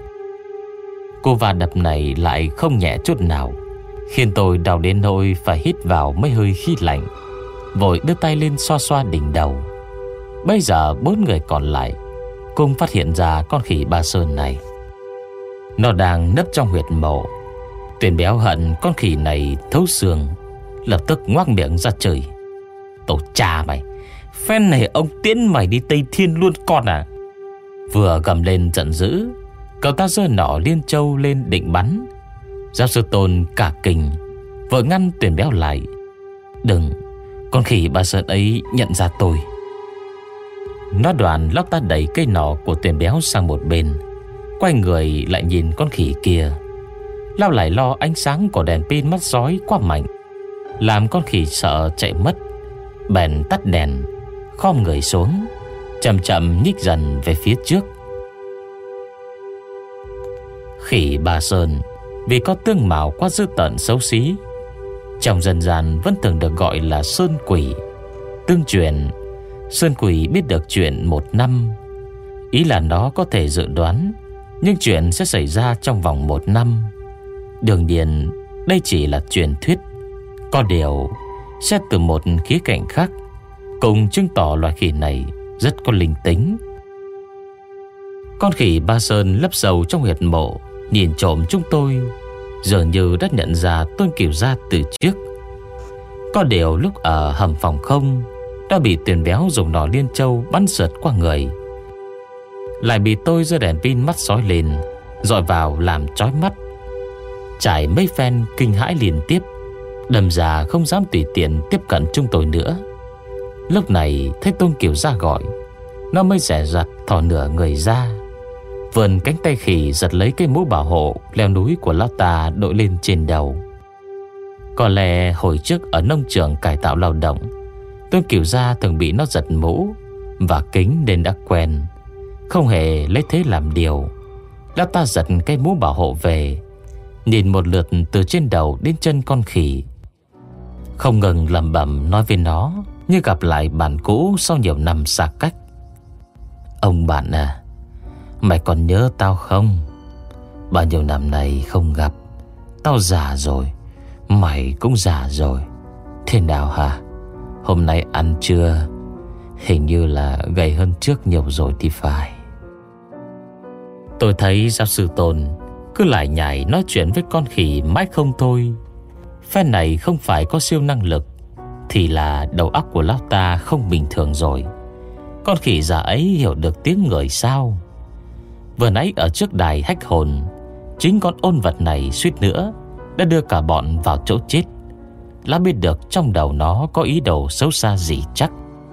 Cô va đập này lại không nhẹ chút nào, khiến tôi đau đến nỗi phải hít vào mấy hơi khí lạnh. Vội đưa tay lên xoa xoa đỉnh đầu. Bây giờ bốn người còn lại cùng phát hiện ra con khỉ Ba Sơn này. Nó đang nấp trong huyệt mộ. Tuyển Béo hận con khỉ này thấu xương, lập tức ngoác miệng ra chửi: "Tổ cha mày, phen này ông tiễn mày đi Tây Thiên luôn con à?" Vừa gầm lên giận dữ, cậu ta giơ nỏ liên châu lên định bắn. Giáo sư Tôn cả kinh, vội ngăn Tuyển Béo lại: "Đừng, con khỉ Ba Sơn ấy nhận ra tôi." Nó đoàn lóc ta đẩy cây nỏ của Tuyển Béo sang một bên, quay người lại nhìn con khỉ kia. Lao lại lo ánh sáng của đèn pin mắt sói quá mạnh, làm con khỉ sợ chạy mất. Bèn tắt đèn, khom người xuống, chậm chậm nhích dần về phía trước. Khỉ Ba Sơn vì có tương mạo quá dữ tợn xấu xí, trong dân gian vẫn thường được gọi là sơn quỷ. Tương truyền, sơn quỷ biết được chuyện một năm, ý là nó có thể dự đoán nhưng chuyện sẽ xảy ra trong vòng một năm. Đương nhiên đây chỉ là truyền thuyết. Có điều xét từ một khía cạnh khác, cùng chứng tỏ loài khỉ này rất có linh tính. Con khỉ Ba Sơn lấp sâu trong huyệt mộ, nhìn trộm chúng tôi, dường như đã nhận ra Tôn Cửu Gia từ trước. Có điều lúc ở hầm phòng không đã bị Tuyển Béo dùng nỏ liên châu bắn sượt qua người, lại bị tôi giơ đèn pin mắt sói lên dọi vào làm chói mắt. Trải mấy phen kinh hãi liên tiếp, đâm ra không dám tùy tiện tiếp cận chúng tôi nữa. Lúc này thấy Tôn Cửu Gia gọi, nó mới dè dặt thò nửa người ra, vươn cánh tay khỉ giật lấy cái mũ bảo hộ leo núi của lão ta đội lên trên đầu. Có lẽ hồi trước ở nông trường cải tạo lao động, Tôn Cửu Gia thường bị nó giật mũ và kính nên đã quen, không hề lấy thế làm điều. Lão ta giật cái mũ bảo hộ về, nhìn một lượt từ trên đầu đến chân con khỉ, không ngừng lẩm bẩm nói với nó như gặp lại bạn cũ sau nhiều năm xa cách: "Ông bạn à, mày còn nhớ tao không? Bao nhiêu năm nay không gặp, tao già rồi, mày cũng già rồi. Thế nào hả? Hôm nay ăn chưa? Hình như là gầy hơn trước nhiều rồi thì phải." Tôi thấy giáo sư Tôn cứ lại nhảy nói chuyện với con khỉ mãi không thôi. Phen này không phải có siêu năng lực, thì là đầu óc của lão ta không bình thường rồi. Con khỉ già ấy hiểu được tiếng người sao? Vừa nãy ở trước đài hách hồn, chính con ôn vật này suýt nữa đã đưa cả bọn vào chỗ chết. Lão biết được trong đầu nó có ý đồ xấu xa gì chắc.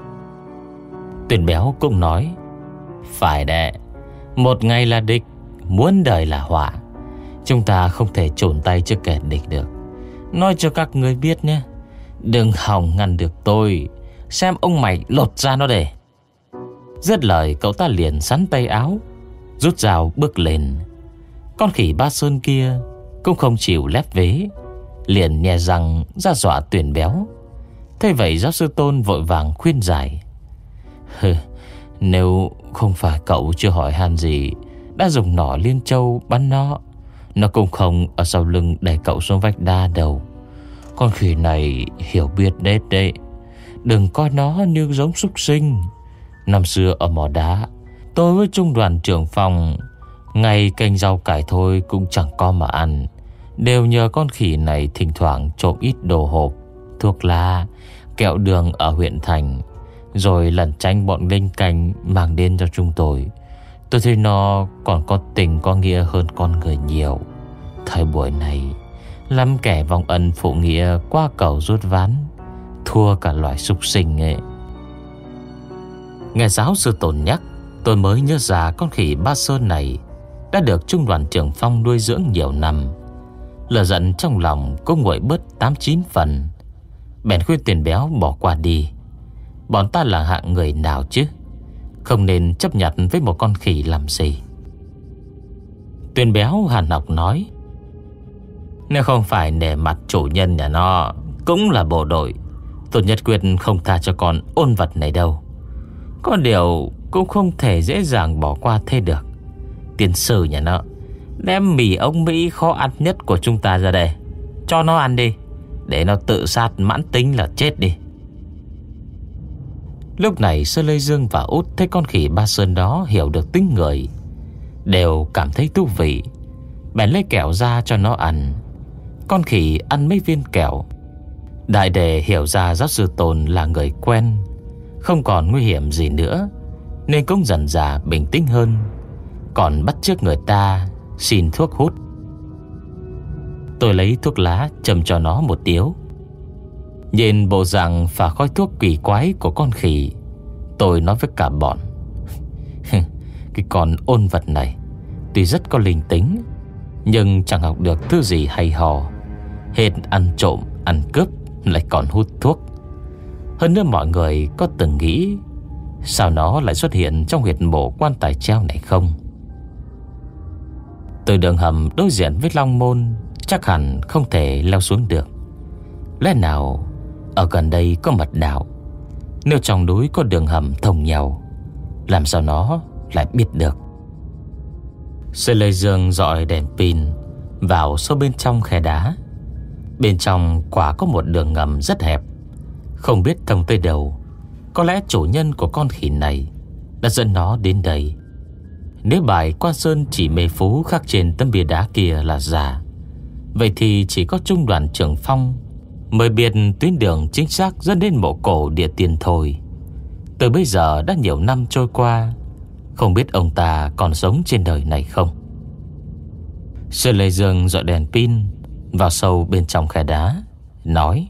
Tuyển Béo cũng nói: "Phải đệ, một ngày là địch, muôn đời là họa. Chúng ta không thể chồn tay trước kẻ địch được. Nói cho các người biết nhé, đừng hòng ngăn được tôi. Xem ông mày lột ra nó để." Dứt lời, cậu ta liền sắn tay áo, rút dao bước lên. Con khỉ Ba Sơn kia cũng không chịu lép vế, liền nhè răng ra dọa Tuyển Béo. Thế vậy giáo sư Tôn vội vàng khuyên giải: "Hừ, nếu không phải cậu chưa hỏi han gì đã dùng nỏ liên châu bắn nó, Nó cũng không ở sau lưng đẩy cậu xuống vách đa đâu. Con khỉ này hiểu biết nết đấy. Đừng coi nó như giống súc sinh. Năm xưa ở mỏ đá, tôi với trung đoàn trưởng phòng ngày canh rau cải thôi cũng chẳng có mà ăn. Đều nhờ con khỉ này thỉnh thoảng trộm ít đồ hộp, thuốc lá, kẹo đường ở huyện thành, rồi lẩn tránh bọn linh canh mang đến cho chúng tôi. Tôi thấy nó còn có tình có nghĩa hơn con người nhiều. Thời buổi này, lắm kẻ vong ân phụ nghĩa qua cầu rút ván, thua cả loài súc sinh ấy. Nghe giáo sư Tồn nhắc, tôi mới nhớ ra con khỉ Ba Sơn này đã được trung đoàn trưởng Phong nuôi dưỡng nhiều năm. Lửa giận trong lòng cũng nguội bớt tám chín phần. Bèn khuyên Tiền Béo bỏ qua đi. Bọn ta là hạng người nào chứ, không nên chấp nhận với một con khỉ làm gì. Tiền Béo hàn học nói: nếu không phải nể mặt chủ nhân nhà nó, cũng là bộ đội, tôi nhất quyết không tha cho con ôn vật này đâu. Có điều cũng không thể dễ dàng bỏ qua thế được. Tiền sử nhà nó đem mì ông Mỹ khó ăn nhất của chúng ta ra đây, cho nó ăn đi, để nó tự sát mãn tính là chết đi. Lúc này Sơ Lê Dương và Út thấy con khỉ Ba Sơn đó hiểu được tính người, đều cảm thấy thú vị, bèn lấy kẹo ra cho nó ăn. Con khỉ ăn mấy viên kẹo. Đại đề hiểu ra giáo sư Tồn là người quen, không còn nguy hiểm gì nữa, nên cũng dần dà bình tĩnh hơn, còn bắt chước người ta xin thuốc hút. Tôi lấy thuốc lá châm cho nó một điếu. Nhìn bộ dạng phả khói thuốc kỳ quái của con khỉ, tôi nói với cả bọn: cái con ôn vật này tuy rất có linh tính, nhưng chẳng học được thứ gì hay ho. Hết ăn trộm, ăn cướp, lại còn hút thuốc. Hơn nữa mọi người có từng nghĩ sao nó lại xuất hiện trong huyệt mộ quan tài treo này không? Từ đường hầm đối diện với Long Môn chắc hẳn không thể leo xuống được. Lẽ nào ở gần đây có mật đạo? Nếu trong núi có đường hầm thông nhau, làm sao nó lại biết được? Sê Lê Dương dọi đèn pin vào sâu bên trong khe đá. Bên trong quả có một đường ngầm rất hẹp, không biết thông tới đâu. Có lẽ chủ nhân của con khỉ này đã dẫn nó đến đây. Nếu bài Quan Sơn chỉ mê phú khắc trên tấm bia đá kia là giả, vậy thì chỉ có trung đoàn trưởng Phong mới biết tuyến đường chính xác dẫn đến mộ cổ địa tiền thôi. Từ bây giờ đã nhiều năm trôi qua, không biết ông ta còn sống trên đời này không. Sơn Lê Dương dọi đèn pin vào sâu bên trong khe đá, nói: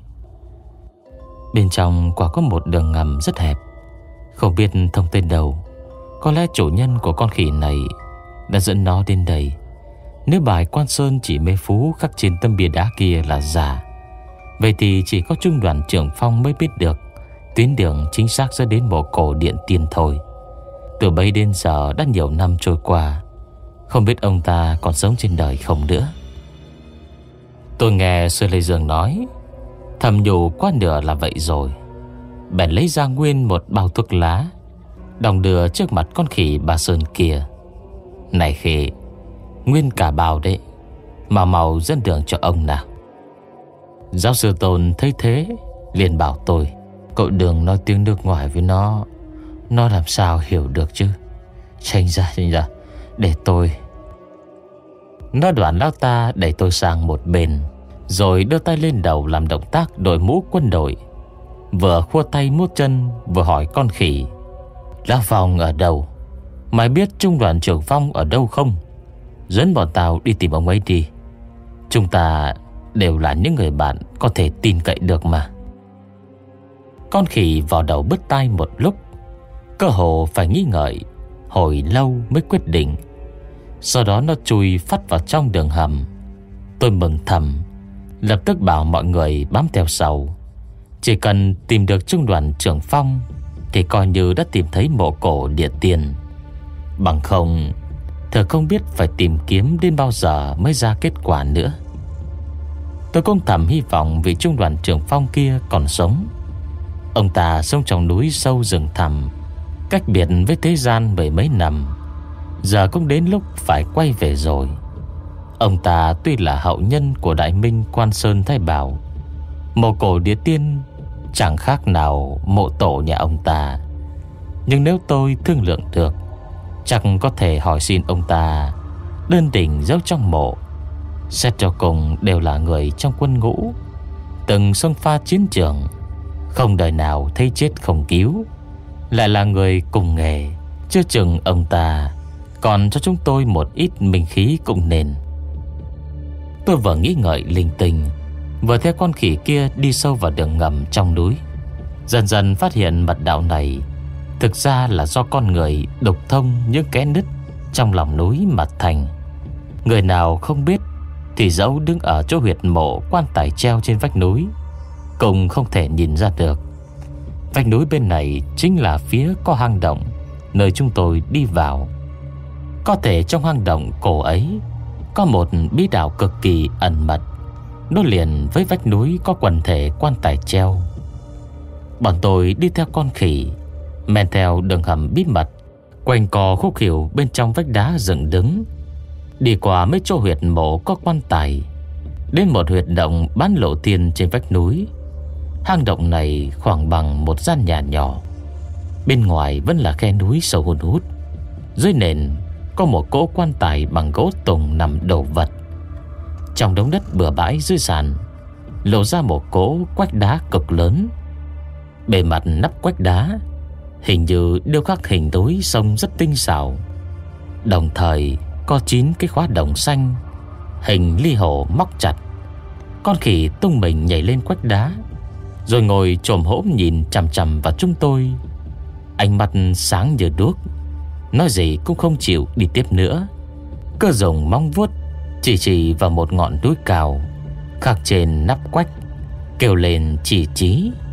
bên trong quả có một đường ngầm rất hẹp, không biết thông tên đâu. Có lẽ chủ nhân của con khỉ này đã dẫn nó đến đây. Nếu bài Quan Sơn chỉ mê phú khắc trên tấm bia đá kia là giả, vậy thì chỉ có trung đoàn trưởng Phong mới biết được tuyến đường chính xác dẫn đến mộ cổ điện tiền thôi. Từ bấy đến giờ đã nhiều năm trôi qua, không biết ông ta còn sống trên đời không nữa. Tôi nghe Sư Lê Dương nói, thầm nhủ qua nửa là vậy rồi, bèn lấy ra nguyên một bao thuốc lá, đong đưa trước mặt con khỉ Ba Sơn kia. Này khỉ, nguyên cả bao đấy, mà màu dẫn đường cho ông nào. Giáo sư Tôn thấy thế liền bảo tôi: cậu đừng nói tiếng nước ngoài với nó, nó làm sao hiểu được chứ. Tránh ra, tránh ra, để tôi. Nó đoạn lão ta đẩy tôi sang một bên, rồi đưa tay lên đầu làm động tác đội mũ quân đội, vừa khua tay múa chân vừa hỏi con khỉ: Lão Phong ở đâu? Mày biết trung đoàn trưởng Phong ở đâu không? Dẫn bọn tao đi tìm ông ấy đi. Chúng ta đều là những người bạn có thể tin cậy được mà. Con khỉ vào đầu bứt tai một lúc, cơ hồ phải nghĩ ngợi hồi lâu mới quyết định. Sau đó nó chui phát vào trong đường hầm. Tôi mừng thầm, lập tức bảo mọi người bám theo sau. Chỉ cần tìm được trung đoàn trưởng Phong thì coi như đã tìm thấy mộ cổ địa tiền. Bằng không, thật không biết phải tìm kiếm đến bao giờ mới ra kết quả nữa. Tôi cũng thầm hy vọng vị trung đoàn trưởng Phong kia còn sống. Ông ta sống trong núi sâu rừng thẳm, cách biệt với thế gian mười mấy năm, giờ cũng đến lúc phải quay về rồi. Ông ta tuy là hậu nhân của Đại Minh Quan Sơn Thái Bảo, mộ cổ địa tiên chẳng khác nào mộ tổ nhà ông ta. Nhưng nếu tôi thương lượng được, chắc có thể hỏi xin ông ta đơn đỉnh giấu trong mộ. Xét cho cùng đều là người trong quân ngũ, từng xông pha chiến trường, không đời nào thấy chết không cứu, lại là người cùng nghề. Chưa chừng ông ta còn cho chúng tôi một ít minh khí cũng nên. Tôi vừa nghĩ ngợi linh tinh, vừa theo con khỉ kia đi sâu vào đường ngầm trong núi. Dần dần phát hiện mật đạo này thực ra là do con người đục thông những kẽ nứt trong lòng núi mà thành. Người nào không biết thì dẫu đứng ở chỗ huyệt mộ quan tài treo trên vách núi cũng không thể nhìn ra được. Vách núi bên này chính là phía có hang động nơi chúng tôi đi vào. Có thể trong hang động cổ ấy có một bí đạo cực kỳ ẩn mật, nối liền với vách núi có quần thể quan tài treo. Bọn tôi đi theo con khỉ, men theo đường hầm bí mật, quanh co khúc khỉu bên trong vách đá dựng đứng, đi qua mấy chỗ huyệt mộ có quan tài, đến một huyệt động bán lộ thiên trên vách núi. Hang động này khoảng bằng một gian nhà nhỏ, bên ngoài vẫn là khe núi sâu hun hút. Dưới nền có một cỗ quan tài bằng gỗ tùng nằm đổ vật. Trong đống đất bừa bãi dưới sàn lộ ra một cỗ quách đá cực lớn. Bề mặt nắp quách đá hình như điêu khắc hình núi sông rất tinh xảo, đồng thời có chín cái khóa đồng xanh hình ly hồ móc chặt. Con khỉ tung mình nhảy lên quách đá, rồi ngồi chồm hổm nhìn chằm chằm vào chúng tôi, ánh mắt sáng như đuốc, nói gì cũng không chịu đi tiếp nữa. Cơ dùng móng vuốt chỉ chỉ vào một ngọn núi cao khắc trên nắp quách, kêu lên chỉ chí.